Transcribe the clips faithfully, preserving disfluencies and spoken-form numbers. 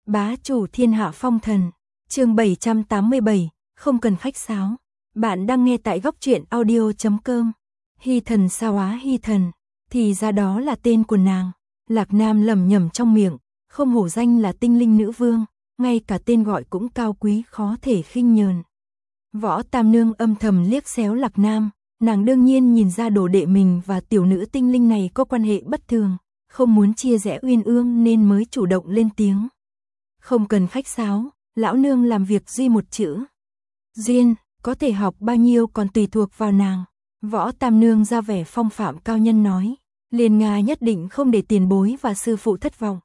Bá chủ thiên hạ phong thần, chương bảy trăm tám mươi bảy, không cần khách sáo. Bạn đang nghe tại góc truyện audio chấm com. Hy thần sao á hy thần, thì ra đó là tên của nàng. Lạc Nam lẩm nhẩm trong miệng, không hổ danh là tinh linh nữ vương, ngay cả tên gọi cũng cao quý khó thể khinh nhờn. Võ Tam Nương âm thầm liếc xéo Lạc Nam, nàng đương nhiên nhìn ra đồ đệ mình và tiểu nữ tinh linh này có quan hệ bất thường, không muốn chia rẽ uyên ương nên mới chủ động lên tiếng. Không cần khách sáo, lão nương làm việc duy một chữ. Duyên, có thể học bao nhiêu còn tùy thuộc vào nàng. Võ Tam Nương ra vẻ phong phạm cao nhân nói, Liên Nga nhất định không để tiền bối và sư phụ thất vọng.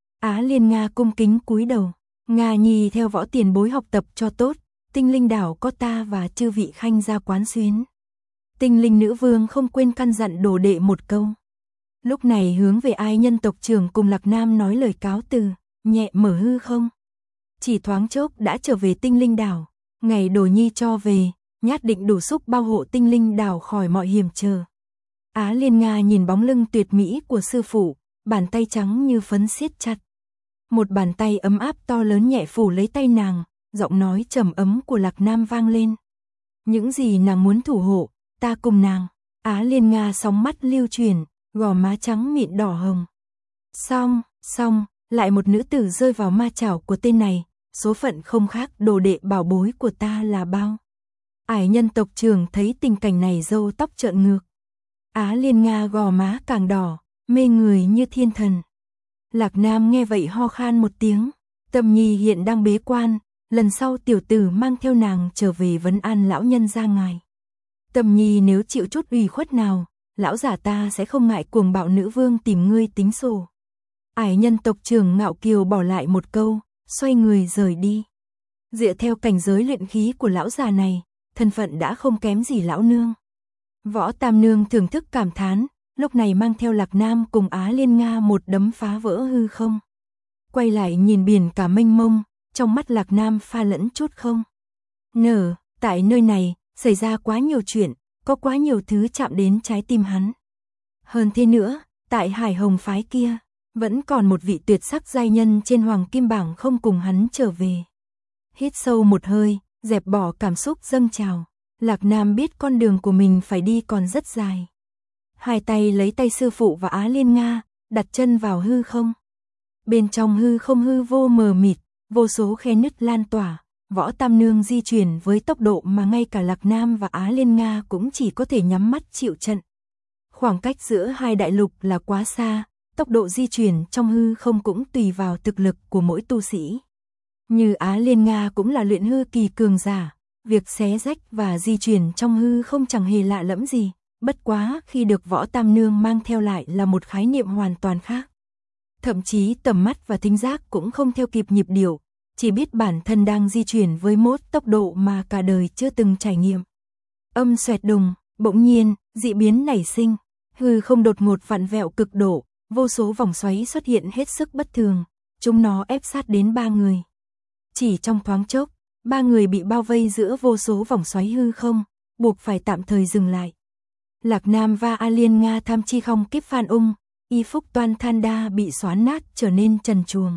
Á Liên Nga cung kính cúi đầu, Nga nhi theo võ tiền bối học tập cho tốt, tinh linh đảo có ta và chư vị khanh gia quán xuyến. Tinh linh nữ vương không quên căn dặn đồ đệ một câu. Lúc này hướng về Ai Nhân tộc trưởng cùng Lạc Nam nói lời cáo từ, nhẹ mở hư không. Chỉ thoáng chốc đã trở về tinh linh đảo, ngày đồ nhi cho về, nhát định đủ sức bao hộ tinh linh đảo khỏi mọi hiểm trở. Á Liên Nga nhìn bóng lưng tuyệt mỹ của sư phụ, bàn tay trắng như phấn siết chặt. Một bàn tay ấm áp to lớn nhẹ phủ lấy tay nàng, giọng nói trầm ấm của Lạc Nam vang lên. Những gì nàng muốn thủ hộ, ta cùng nàng. Á Liên Nga sóng mắt lưu chuyển, gò má trắng mịn đỏ hồng. Xong, xong, lại một nữ tử rơi vào ma chảo của tên này, số phận không khác đồ đệ bảo bối của ta là bao. Ải Nhân tộc trưởng thấy tình cảnh này râu tóc trợn ngược. Á Liên Nga gò má càng đỏ, mê người như thiên thần. Lạc Nam nghe vậy ho khan một tiếng, Tâm Nhi hiện đang bế quan, lần sau tiểu tử mang theo nàng trở về vấn an lão nhân gia ngài. Tâm Nhi nếu chịu chút ủy khuất nào, lão giả ta sẽ không ngại cuồng bạo nữ vương tìm ngươi tính sổ. Ải Nhân tộc trưởng ngạo kiều bỏ lại một câu, xoay người rời đi. Dựa theo cảnh giới luyện khí của lão già này, thân phận đã không kém gì lão nương. Võ Tam Nương thưởng thức cảm thán, lúc này mang theo Lạc Nam cùng Á Liên Nga một đấm phá vỡ hư không. Quay lại nhìn biển cả mênh mông, trong mắt Lạc Nam pha lẫn chút không. Nở, tại nơi này, xảy ra quá nhiều chuyện, có quá nhiều thứ chạm đến trái tim hắn. Hơn thế nữa, tại Hải Hồng phái kia, vẫn còn một vị tuyệt sắc giai nhân trên hoàng kim bảng không cùng hắn trở về. Hít sâu một hơi, dẹp bỏ cảm xúc dâng trào, Lạc Nam biết con đường của mình phải đi còn rất dài. Hai tay lấy tay sư phụ và Á Liên Nga, đặt chân vào hư không. Bên trong hư không hư vô mờ mịt, vô số khe nứt lan tỏa, Võ Tam Nương di chuyển với tốc độ mà ngay cả Lạc Nam và Á Liên Nga cũng chỉ có thể nhắm mắt chịu trận. Khoảng cách giữa hai đại lục là quá xa, tốc độ di chuyển trong hư không cũng tùy vào thực lực của mỗi tu sĩ. Như Á Liên Nga cũng là luyện hư kỳ cường giả, việc xé rách và di chuyển trong hư không chẳng hề lạ lẫm gì, bất quá khi được Võ Tam Nương mang theo lại là một khái niệm hoàn toàn khác. Thậm chí tầm mắt và thính giác cũng không theo kịp nhịp điệu, chỉ biết bản thân đang di chuyển với một tốc độ mà cả đời chưa từng trải nghiệm. Âm xoẹt đùng, bỗng nhiên, dị biến nảy sinh, hư không đột ngột vặn vẹo cực độ, vô số vòng xoáy xuất hiện hết sức bất thường, chúng nó ép sát đến ba người. Chỉ trong thoáng chốc, ba người bị bao vây giữa vô số vòng xoáy hư không, buộc phải tạm thời dừng lại. Lạc Nam và A Liên Nga tham chi không kiếp phan ung, y phúc toan than đa bị xoán nát trở nên trần truồng.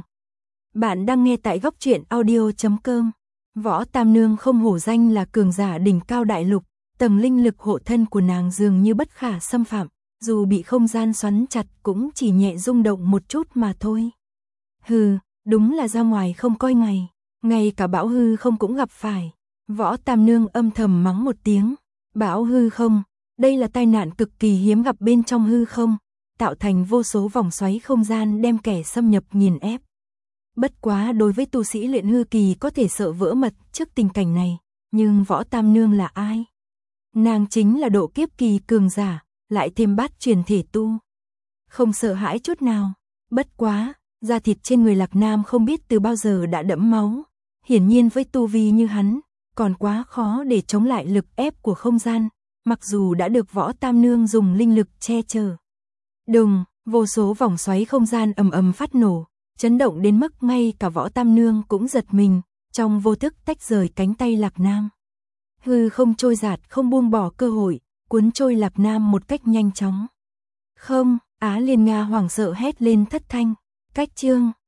Bạn đang nghe tại góc truyện audio chấm com. Võ Tam Nương không hổ danh là cường giả đỉnh cao đại lục, tầng linh lực hộ thân của nàng dường như bất khả xâm phạm, dù bị không gian xoắn chặt cũng chỉ nhẹ rung động một chút mà thôi. Hừ, đúng là ra ngoài không coi ngày, ngay cả bão hư không cũng gặp phải. Võ Tam Nương âm thầm mắng một tiếng, bão hư không, đây là tai nạn cực kỳ hiếm gặp bên trong hư không, tạo thành vô số vòng xoáy không gian đem kẻ xâm nhập nghiền ép. Bất quá đối với tu sĩ luyện hư kỳ có thể sợ vỡ mật trước tình cảnh này, nhưng Võ Tam Nương là ai? Nàng chính là độ kiếp kỳ cường giả, lại thêm bát truyền thể tu. Không sợ hãi chút nào, bất quá, da thịt trên người Lạc Nam không biết từ bao giờ đã đẫm máu, hiển nhiên với tu vi như hắn, còn quá khó để chống lại lực ép của không gian, mặc dù đã được Võ Tam Nương dùng linh lực che chở. Đùng, vô số vòng xoáy không gian ầm ầm phát nổ, chấn động đến mức ngay cả Võ Tam Nương cũng giật mình, trong vô thức tách rời cánh tay Lạc Nam. Hư không trôi giạt không buông bỏ cơ hội, cuốn trôi Lạc Nam một cách nhanh chóng. Không, Á Liên Nga hoảng sợ hét lên thất thanh, cách chương.